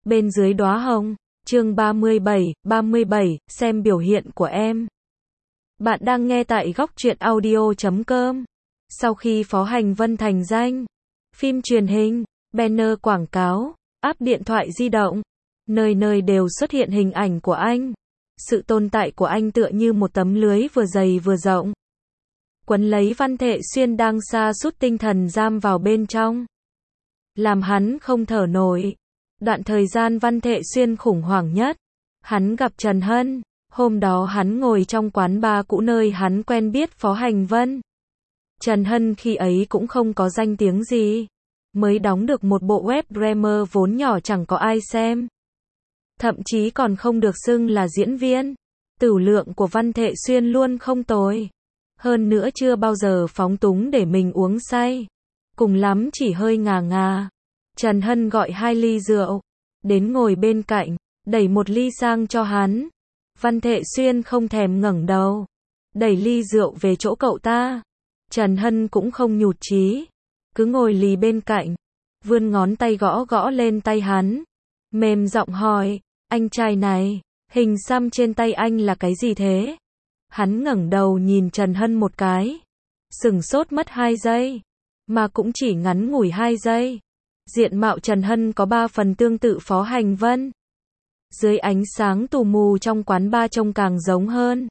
bên dưới đóa hồng. Chương 37, xem biểu hiện của em. Bạn đang nghe tại góc truyện audio.com. Sau khi Phó Hành Vân thành danh, phim truyền hình, banner quảng cáo, app điện thoại di động, nơi nơi đều xuất hiện hình ảnh của anh. Sự tồn tại của anh tựa như một tấm lưới vừa dày vừa rộng, quấn lấy Văn Thệ Xuyên đang sa sút tinh thần giam vào bên trong, làm hắn không thở nổi. Đoạn thời gian Văn Thệ Xuyên khủng hoảng nhất, hắn gặp Trần Hân. Hôm đó hắn ngồi trong quán bar cũ nơi hắn quen biết Phó Hành Vân. Trần Hân khi ấy cũng không có danh tiếng gì, mới đóng được một bộ web drama vốn nhỏ chẳng có ai xem, thậm chí còn không được xưng là diễn viên. Tửu lượng của Văn Thệ Xuyên luôn không tồi, hơn nữa chưa bao giờ phóng túng để mình uống say, cùng lắm chỉ hơi ngà ngà. Trần Hân gọi 2 ly rượu, đến ngồi bên cạnh, đẩy một ly sang cho hắn. Văn Thệ Xuyên không thèm ngẩng đầu, đẩy ly rượu về chỗ cậu ta. Trần Hân cũng không nhụt chí, cứ ngồi lì bên cạnh, vươn ngón tay gõ gõ lên tay hắn, mềm giọng hỏi, anh trai này, hình xăm trên tay anh là cái gì thế? Hắn ngẩng đầu nhìn Trần Hân một cái, sửng sốt mất 2 giây, mà cũng chỉ ngắn ngủi 2 giây. Diện mạo Trần Hân có 3 phần tương tự Phó Hành Vân. Dưới ánh sáng tù mù trong quán bar trông càng giống hơn.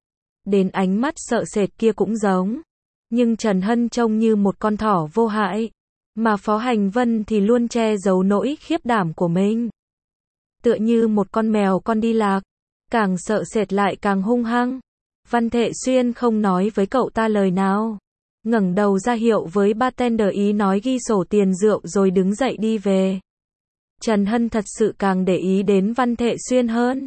Đến ánh mắt sợ sệt kia cũng giống. Nhưng Trần Hân trông như một con thỏ vô hại, mà Phó Hành Vân thì luôn che giấu nỗi khiếp đảm của mình. Tựa như một con mèo con đi lạc, càng sợ sệt lại càng hung hăng. Văn Thệ Xuyên không nói với cậu ta lời nào, ngẩng đầu ra hiệu với bartender ý nói ghi sổ tiền rượu rồi đứng dậy đi về. Trần Hân thật sự càng để ý đến Văn Thệ Xuyên hơn.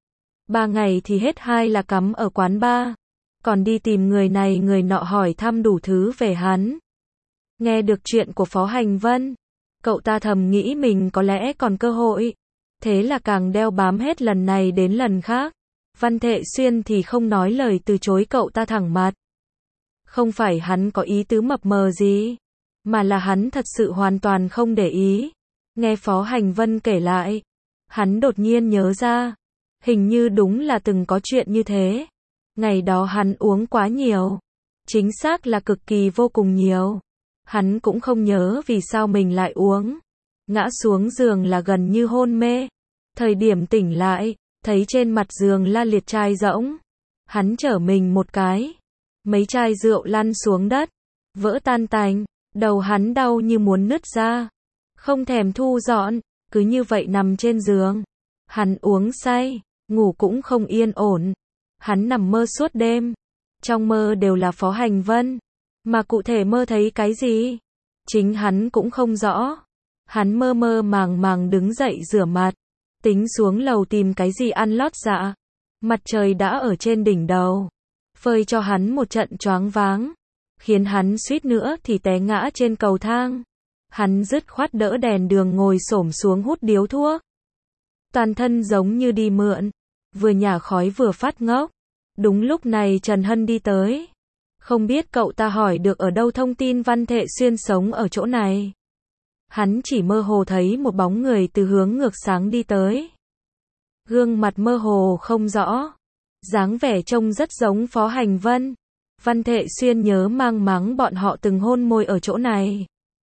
3 ngày thì hết 2 là cắm ở quán bar, còn đi tìm người này người nọ hỏi thăm đủ thứ về hắn. Nghe được chuyện của Phó Hành Vân, cậu ta thầm nghĩ mình có lẽ còn cơ hội, thế là càng đeo bám hết lần này đến lần khác. Văn Thệ Xuyên thì không nói lời từ chối cậu ta thẳng mặt. Không phải hắn có ý tứ mập mờ gì, mà là hắn thật sự hoàn toàn không để ý. Nghe Phó Hành Vân kể lại, hắn đột nhiên nhớ ra, hình như đúng là từng có chuyện như thế. Ngày đó hắn uống quá nhiều, chính xác là cực kỳ vô cùng nhiều. Hắn cũng không nhớ vì sao mình lại uống. Ngã xuống giường là gần như hôn mê. Thời điểm tỉnh lại, thấy trên mặt giường la liệt chai rỗng. Hắn trở mình một cái, mấy chai rượu lăn xuống đất, vỡ tan tành, đầu hắn đau như muốn nứt ra. Không thèm thu dọn, cứ như vậy nằm trên giường. Hắn uống say, ngủ cũng không yên ổn. Hắn nằm mơ suốt đêm. Trong mơ đều là Phó Hành Vân. Mà cụ thể mơ thấy cái gì? Chính hắn cũng không rõ. Hắn mơ mơ màng màng đứng dậy rửa mặt, tính xuống lầu tìm cái gì ăn lót dạ. Mặt trời đã ở trên đỉnh đầu, phơi cho hắn một trận choáng váng, khiến hắn suýt nữa thì té ngã trên cầu thang. Hắn dứt khoát đỡ đèn đường ngồi xổm xuống hút điếu thuốc. Toàn thân giống như đi mượn, vừa nhả khói vừa phát ngốc. Đúng lúc này Trần Hân đi tới. Không biết cậu ta hỏi được ở đâu thông tin Văn Thệ Xuyên sống ở chỗ này. Hắn chỉ mơ hồ thấy một bóng người từ hướng ngược sáng đi tới. Gương mặt mơ hồ không rõ, dáng vẻ trông rất giống Phó Hành Vân. Văn Thệ Xuyên nhớ mang máng bọn họ từng hôn môi ở chỗ này.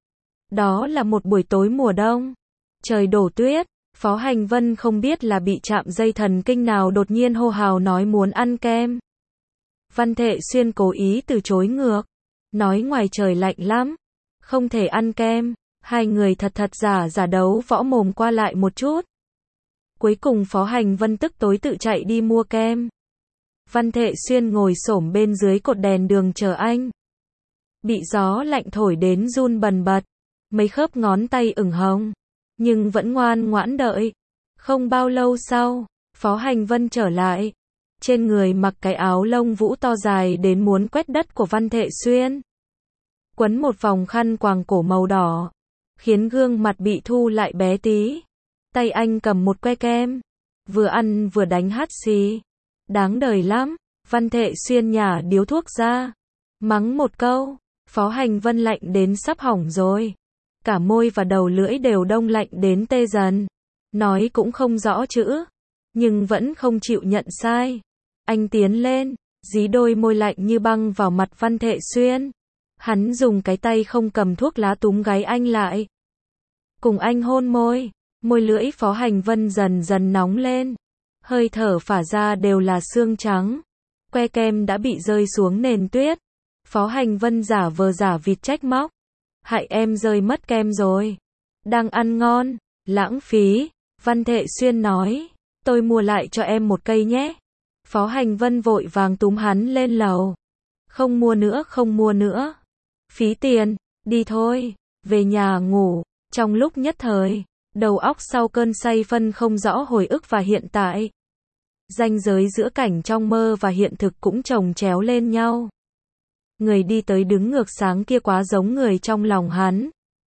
Đó là một buổi tối mùa đông, trời đổ tuyết. Phó Hành Vân không biết là bị chạm dây thần kinh nào đột nhiên hô hào nói muốn ăn kem. Văn Thệ Xuyên cố ý từ chối ngược, nói ngoài trời lạnh lắm, không thể ăn kem. Hai người thật giả đấu võ mồm qua lại một chút. Cuối cùng Phó Hành Vân tức tối tự chạy đi mua kem. Văn Thệ Xuyên ngồi xổm bên dưới cột đèn đường chờ anh. Bị gió lạnh thổi đến run bần bật, mấy khớp ngón tay ửng hồng, nhưng vẫn ngoan ngoãn đợi. Không bao lâu sau, Phó Hành Vân trở lại. Trên người mặc cái áo lông vũ to dài đến muốn quét đất của Văn Thệ Xuyên. Quấn một vòng khăn quàng cổ màu đỏ, khiến gương mặt bị thu lại bé tí. Tay anh cầm một que kem, vừa ăn vừa đánh hắt xì. Đáng đời lắm. Văn Thệ Xuyên nhả điếu thuốc ra, mắng một câu. Phó Hành Vân lạnh đến sắp hỏng rồi. Cả môi và đầu lưỡi đều đông lạnh đến tê dần. nói cũng không rõ chữ, nhưng vẫn không chịu nhận sai. Anh tiến lên, dí đôi môi lạnh như băng vào mặt Văn Thệ Xuyên. Hắn dùng cái tay không cầm thuốc lá túm gáy anh lại. Cùng anh hôn môi, môi lưỡi Phó Hành Vân dần dần nóng lên. Hơi thở phả ra đều là xương trắng. Que kem đã bị rơi xuống nền tuyết. Phó Hành Vân giả vờ giả vịt trách móc. Hại em rơi mất kem rồi. Đang ăn ngon, lãng phí. Văn Thệ Xuyên nói, tôi mua lại cho em một cây nhé. Phó Hành Vân vội vàng túm hắn lên lầu. Không mua nữa, không mua nữa. Phí tiền, đi thôi, về nhà ngủ. Trong lúc nhất thời, đầu óc sau cơn say phân không rõ hồi ức và hiện tại. Ranh giới giữa cảnh trong mơ và hiện thực cũng chồng chéo lên nhau. Người đi tới đứng ngược sáng kia quá giống người trong lòng hắn.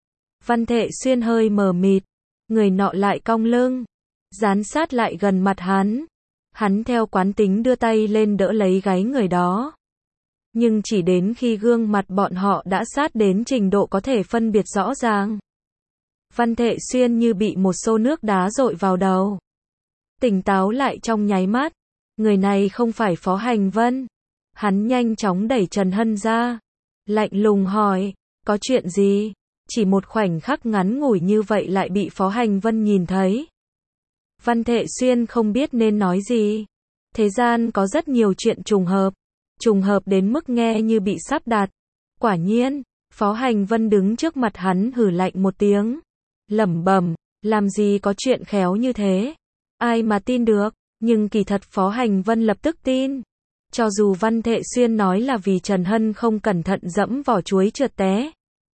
Văn Thệ Xuyên hơi mờ mịt, người nọ lại cong lưng, dán sát lại gần mặt hắn. Hắn theo quán tính đưa tay lên đỡ lấy gáy người đó. Nhưng chỉ đến khi gương mặt bọn họ đã sát đến trình độ có thể phân biệt rõ ràng. Văn Thệ Xuyên như bị một xô nước đá dội vào đầu. Tỉnh táo lại trong nháy mắt. Người này không phải Phó Hành Vân. Hắn nhanh chóng đẩy Trần Hân ra. Lạnh lùng hỏi, có chuyện gì? Chỉ một khoảnh khắc ngắn ngủi như vậy lại bị Phó Hành Vân nhìn thấy. Văn Thệ Xuyên không biết nên nói gì. Thế gian có rất nhiều chuyện trùng hợp đến mức nghe như bị sắp đặt. Quả nhiên, Phó Hành Vân đứng trước mặt hắn hừ lạnh một tiếng. Lẩm bẩm, làm gì có chuyện khéo như thế. Ai mà tin được, nhưng kỳ thật Phó Hành Vân lập tức tin. Cho dù Văn Thệ Xuyên nói là vì Trần Hân không cẩn thận dẫm vỏ chuối trượt té.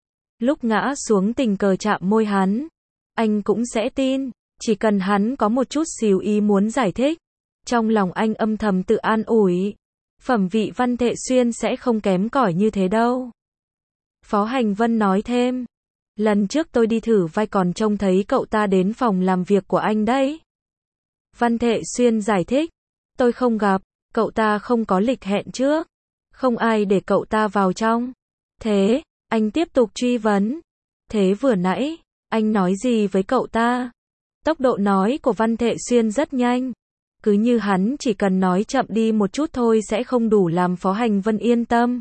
Lúc ngã xuống tình cờ chạm môi hắn, anh cũng sẽ tin, chỉ cần hắn có một chút xíu ý muốn giải thích. Trong lòng anh âm thầm tự an ủi, phẩm vị Văn Thệ Xuyên sẽ không kém cỏi như thế đâu. Phó Hành Vân nói thêm, lần trước tôi đi thử vai còn trông thấy cậu ta đến phòng làm việc của anh đấy. Văn Thệ Xuyên giải thích, tôi không gặp, cậu ta không có lịch hẹn trước, không ai để cậu ta vào trong. Thế, anh tiếp tục truy vấn, thế vừa nãy, anh nói gì với cậu ta? Tốc độ nói của Văn Thệ Xuyên rất nhanh, cứ như hắn chỉ cần nói chậm đi một chút thôi sẽ không đủ làm Phó Hành Vân yên tâm.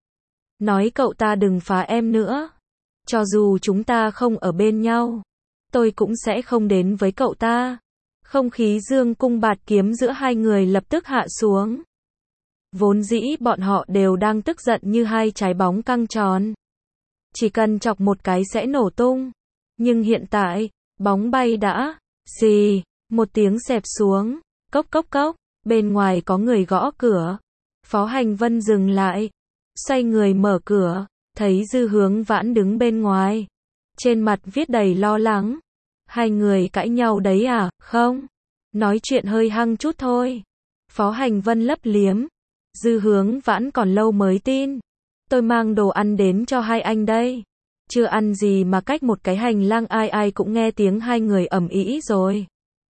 Nói cậu ta đừng phá em nữa, cho dù chúng ta không ở bên nhau, tôi cũng sẽ không đến với cậu ta. Không khí dương cung bạt kiếm giữa hai người lập tức hạ xuống. Vốn dĩ bọn họ đều đang tức giận như hai trái bóng căng tròn. Chỉ cần chọc một cái sẽ nổ tung. Nhưng hiện tại, bóng bay đã, xì, một tiếng xẹp xuống, cốc cốc cốc, bên ngoài có người gõ cửa. Phó Hành Vân dừng lại, xoay người mở cửa, thấy Dư Hướng Vãn đứng bên ngoài. Trên mặt viết đầy lo lắng. Hai người cãi nhau đấy à? Không. Nói chuyện hơi hăng chút thôi. Phó Hành Vân lấp liếm. Dư Hướng Vãn còn lâu mới tin. Tôi mang đồ ăn đến cho hai anh đây. Chưa ăn gì mà cách một cái hành lang ai ai cũng nghe tiếng hai người ầm ĩ rồi.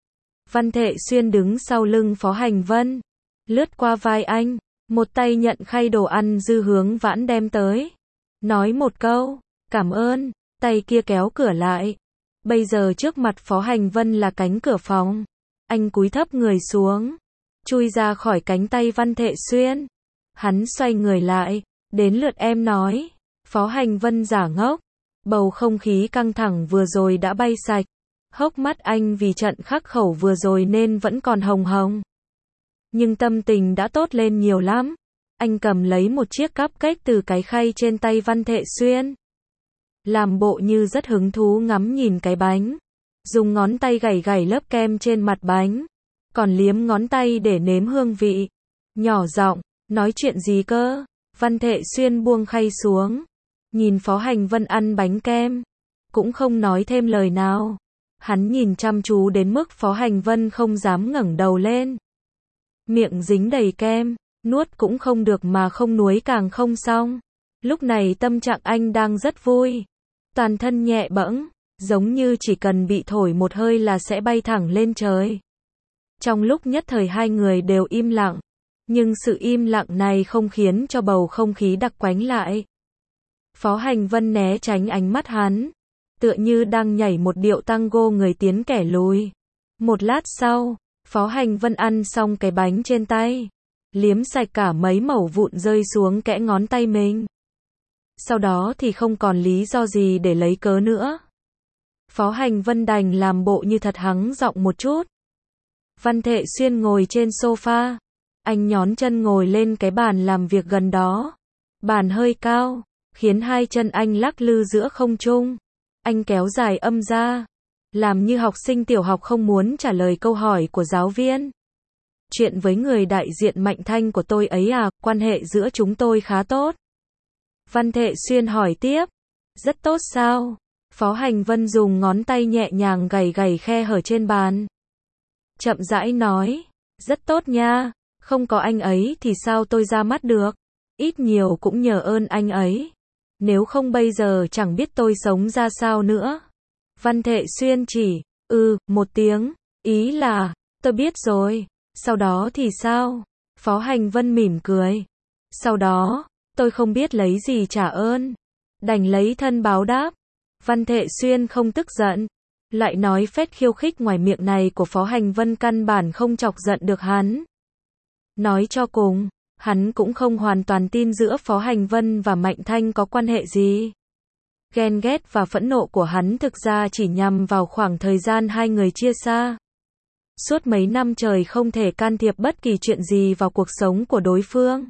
Văn Thệ Xuyên đứng sau lưng Phó Hành Vân. Lướt qua vai anh. Một tay nhận khay đồ ăn Dư Hướng Vãn đem tới. Nói một câu, cảm ơn. Tay kia kéo cửa lại. Bây giờ trước mặt Phó Hành Vân là cánh cửa phòng. Anh cúi thấp người xuống, chui ra khỏi cánh tay Văn Thệ Xuyên. Hắn xoay người lại, đến lượt em nói. Phó Hành Vân giả ngốc. Bầu không khí căng thẳng vừa rồi đã bay sạch. Hốc mắt anh vì trận khắc khẩu vừa rồi nên vẫn còn hồng hồng. Nhưng tâm tình đã tốt lên nhiều lắm. Anh cầm lấy một chiếc cupcake từ cái khay trên tay Văn Thệ Xuyên. Làm bộ như rất hứng thú ngắm nhìn cái bánh. Dùng ngón tay gảy gảy lớp kem trên mặt bánh. Còn liếm ngón tay để nếm hương vị. Nhỏ giọng, nói chuyện gì cơ? Văn Thệ Xuyên buông khay xuống. Nhìn Phó Hành Vân ăn bánh kem. Cũng không nói thêm lời nào. Hắn nhìn chăm chú đến mức Phó Hành Vân không dám ngẩng đầu lên. Miệng dính đầy kem, nuốt cũng không được mà không nuối càng không xong. Lúc này tâm trạng anh đang rất vui. Toàn thân nhẹ bẫng, giống như chỉ cần bị thổi một hơi là sẽ bay thẳng lên trời. Trong lúc nhất thời hai người đều im lặng. Nhưng sự im lặng này không khiến cho bầu không khí đặc quánh lại. Phó Hành Vân né tránh ánh mắt hắn. Tựa như đang nhảy một điệu tango người tiến kẻ lùi. Một lát sau, Phó Hành Vân ăn xong cái bánh trên tay, liếm sạch cả mấy mẩu vụn rơi xuống kẽ ngón tay mình. Sau đó thì không còn lý do gì để lấy cớ nữa. Phó Hành Vân đành làm bộ như thật hắng giọng một chút. Văn Thệ Xuyên ngồi trên sofa, anh nhón chân ngồi lên cái bàn làm việc gần đó. Bàn hơi cao, khiến hai chân anh lắc lư giữa không trung. Anh kéo dài âm ra, làm như học sinh tiểu học không muốn trả lời câu hỏi của giáo viên. Chuyện với người đại diện Mạnh Thanh của tôi ấy à, quan hệ giữa chúng tôi khá tốt. Văn Thệ Xuyên hỏi tiếp. Rất tốt sao? Phó Hành Vân dùng ngón tay nhẹ nhàng gảy gảy khe hở trên bàn. Chậm rãi nói. Rất tốt nha, không có anh ấy thì sao tôi ra mắt được. Ít nhiều cũng nhờ ơn anh ấy. Nếu không bây giờ chẳng biết tôi sống ra sao nữa. Văn Thệ Xuyên chỉ, một tiếng, ý là, tôi biết rồi. Sau đó thì sao? Phó Hành Vân mỉm cười. Sau đó, tôi không biết lấy gì trả ơn. Đành lấy thân báo đáp. Văn Thệ Xuyên không tức giận. Lại nói phét khiêu khích ngoài miệng này của Phó Hành Vân căn bản không chọc giận được hắn. Nói cho cùng, hắn cũng không hoàn toàn tin giữa Phó Hành Vân và Mạnh Thanh có quan hệ gì. Ghen ghét và phẫn nộ của hắn thực ra chỉ nhằm vào khoảng thời gian hai người chia xa. Suốt mấy năm trời không thể can thiệp bất kỳ chuyện gì vào cuộc sống của đối phương.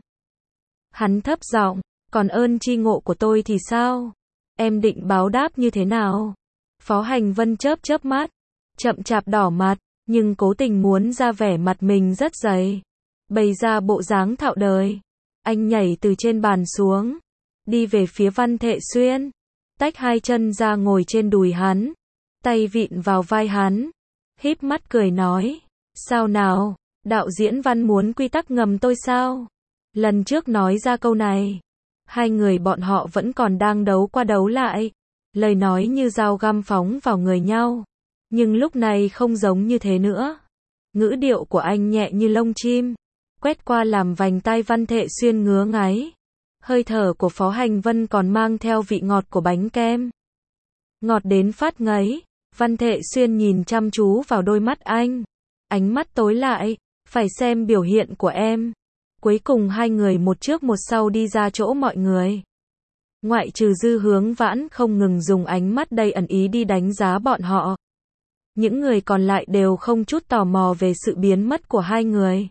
Hắn thấp giọng, còn ơn tri ngộ của tôi thì sao? Em định báo đáp như thế nào? Phó Hành Vân chớp chớp mắt, chậm chạp đỏ mặt, nhưng cố tình muốn ra vẻ mặt mình rất dày. Bày ra bộ dáng thạo đời. Anh nhảy từ trên bàn xuống, đi về phía Văn Thệ Xuyên, tách hai chân ra ngồi trên đùi hắn, tay vịn vào vai hắn, híp mắt cười nói, sao nào, đạo diễn Văn muốn quy tắc ngầm tôi sao? Lần trước nói ra câu này, hai người bọn họ vẫn còn đang đấu qua đấu lại, lời nói như dao găm phóng vào người nhau, nhưng lúc này không giống như thế nữa. Ngữ điệu của anh nhẹ như lông chim, quét qua làm vành tai Văn Thệ Xuyên ngứa ngáy. Hơi thở của Phó Hành Vân còn mang theo vị ngọt của bánh kem. Ngọt đến phát ngấy, Văn Thệ Xuyên nhìn chăm chú vào đôi mắt anh. Ánh mắt tối lại, phải xem biểu hiện của em. Cuối cùng hai người một trước một sau đi ra chỗ mọi người. Ngoại trừ Dư Hướng Vãn không ngừng dùng ánh mắt đầy ẩn ý đi đánh giá bọn họ. Những người còn lại đều không chút tò mò về sự biến mất của hai người.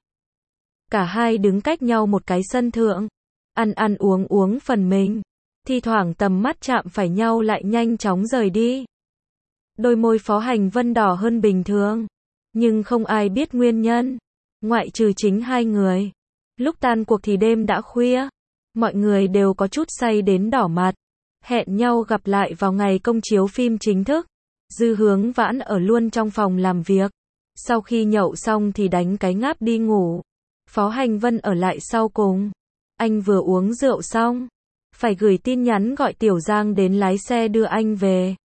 Cả hai đứng cách nhau một cái sân thượng, ăn uống phần mình, thi thoảng tầm mắt chạm phải nhau lại nhanh chóng rời đi. Đôi môi Phó Hành Vân đỏ hơn bình thường, nhưng không ai biết nguyên nhân, ngoại trừ chính hai người. Lúc tan cuộc thì đêm đã khuya, mọi người đều có chút say đến đỏ mặt, hẹn nhau gặp lại vào ngày công chiếu phim chính thức. Dư Hướng Vãn ở luôn trong phòng làm việc, sau khi nhậu xong thì đánh cái ngáp đi ngủ. Phó Hành Vân ở lại sau cùng. Anh vừa uống rượu xong, phải gửi tin nhắn gọi Tiểu Giang đến lái xe đưa anh về.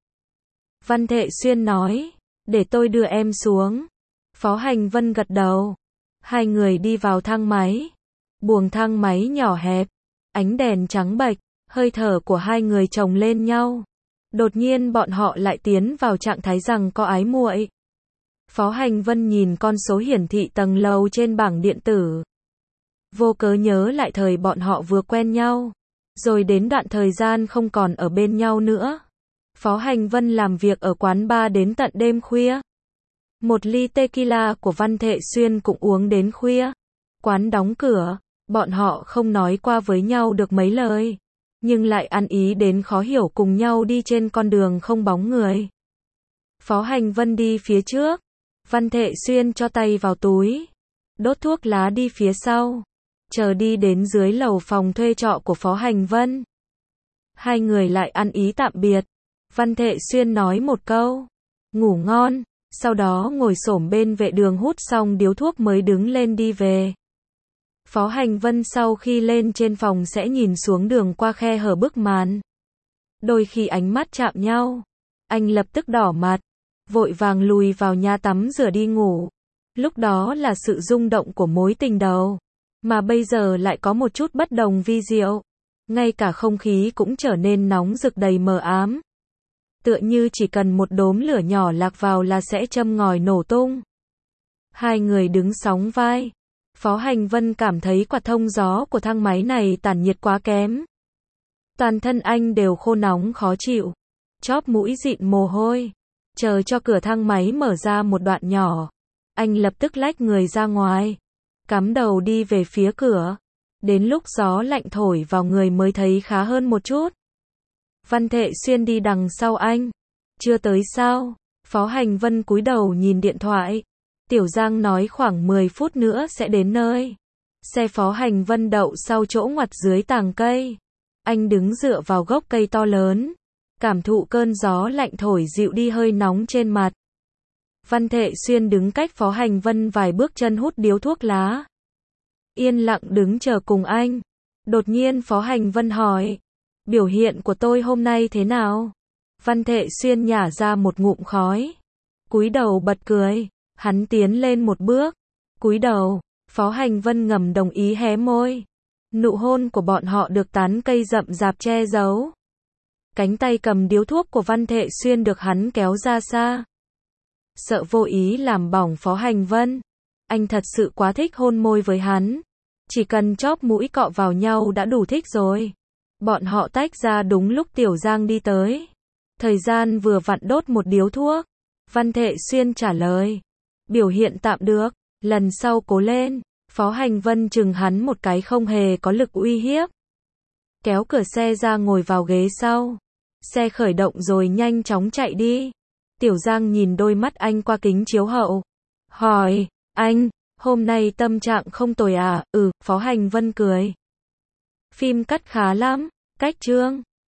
Văn Thệ Xuyên nói, để tôi đưa em xuống. Phó Hành Vân gật đầu. Hai người đi vào thang máy. Buồng thang máy nhỏ hẹp, ánh đèn trắng bệch, hơi thở của hai người chồng lên nhau. Đột nhiên bọn họ lại tiến vào trạng thái rằng có ái muội. Phó Hành Vân nhìn con số hiển thị tầng lầu trên bảng điện tử. Vô cớ nhớ lại thời bọn họ vừa quen nhau, rồi đến đoạn thời gian không còn ở bên nhau nữa. Phó Hành Vân làm việc ở quán bar đến tận đêm khuya. Một ly tequila của Văn Thệ Xuyên cũng uống đến khuya. Quán đóng cửa, bọn họ không nói qua với nhau được mấy lời, nhưng lại ăn ý đến khó hiểu cùng nhau đi trên con đường không bóng người. Phó Hành Vân đi phía trước, Văn Thệ Xuyên cho tay vào túi, đốt thuốc lá đi phía sau, chờ đi đến dưới lầu phòng thuê trọ của Phó Hành Vân. Hai người lại ăn ý tạm biệt. Văn Thệ Xuyên nói một câu, ngủ ngon, sau đó ngồi xổm bên vệ đường hút xong điếu thuốc mới đứng lên đi về. Phó Hành Vân sau khi lên trên phòng sẽ nhìn xuống đường qua khe hở bức màn. Đôi khi ánh mắt chạm nhau, anh lập tức đỏ mặt, vội vàng lùi vào nhà tắm rửa đi ngủ. Lúc đó là sự rung động của mối tình đầu, mà bây giờ lại có một chút bất đồng vi diệu. Ngay cả không khí cũng trở nên nóng rực đầy mờ ám. tựa như chỉ cần một đốm lửa nhỏ lạc vào là sẽ châm ngòi nổ tung. Hai người đứng sóng vai. Phó Hành Vân cảm thấy quạt thông gió của thang máy này tản nhiệt quá kém. Toàn thân anh đều khô nóng khó chịu, chóp mũi dịn mồ hôi. Chờ cho cửa thang máy mở ra một đoạn nhỏ, anh lập tức lách người ra ngoài, cắm đầu đi về phía cửa. Đến lúc gió lạnh thổi vào người mới thấy khá hơn một chút. Văn Thệ Xuyên đi đằng sau anh. Chưa tới sao? Phó Hành Vân cúi đầu nhìn điện thoại. Tiểu Giang nói khoảng 10 phút nữa sẽ đến nơi. Xe Phó Hành Vân đậu sau chỗ ngoặt dưới tàng cây. Anh đứng dựa vào gốc cây to lớn, cảm thụ cơn gió lạnh thổi dịu đi hơi nóng trên mặt. Văn Thệ Xuyên đứng cách Phó Hành Vân vài bước chân hút điếu thuốc lá. Yên lặng đứng chờ cùng anh. Đột nhiên Phó Hành Vân hỏi, biểu hiện của tôi hôm nay thế nào? Văn Thệ Xuyên nhả ra một ngụm khói, cúi đầu bật cười. Hắn tiến lên một bước, cúi đầu. Phó Hành Vân ngầm đồng ý hé môi. Nụ hôn của bọn họ được tán cây rậm rạp che giấu. Cánh tay cầm điếu thuốc của Văn Thệ Xuyên được hắn kéo ra xa. Sợ vô ý làm bỏng Phó Hành Vân, anh thật sự quá thích hôn môi với hắn. Chỉ cần chóp mũi cọ vào nhau đã đủ thích rồi. Bọn họ tách ra đúng lúc Tiểu Giang đi tới. Thời gian vừa vặn đốt một điếu thuốc. Văn Thệ Xuyên trả lời, biểu hiện tạm được, lần sau cố lên. Phó Hành Vân chừng hắn một cái không hề có lực uy hiếp. Kéo cửa xe ra ngồi vào ghế sau. Xe khởi động rồi nhanh chóng chạy đi. Tiểu Giang nhìn đôi mắt anh qua kính chiếu hậu. Hỏi, anh, hôm nay tâm trạng không tồi à? Phó Hành Vân cười. Phim cắt khá lắm, cách chương.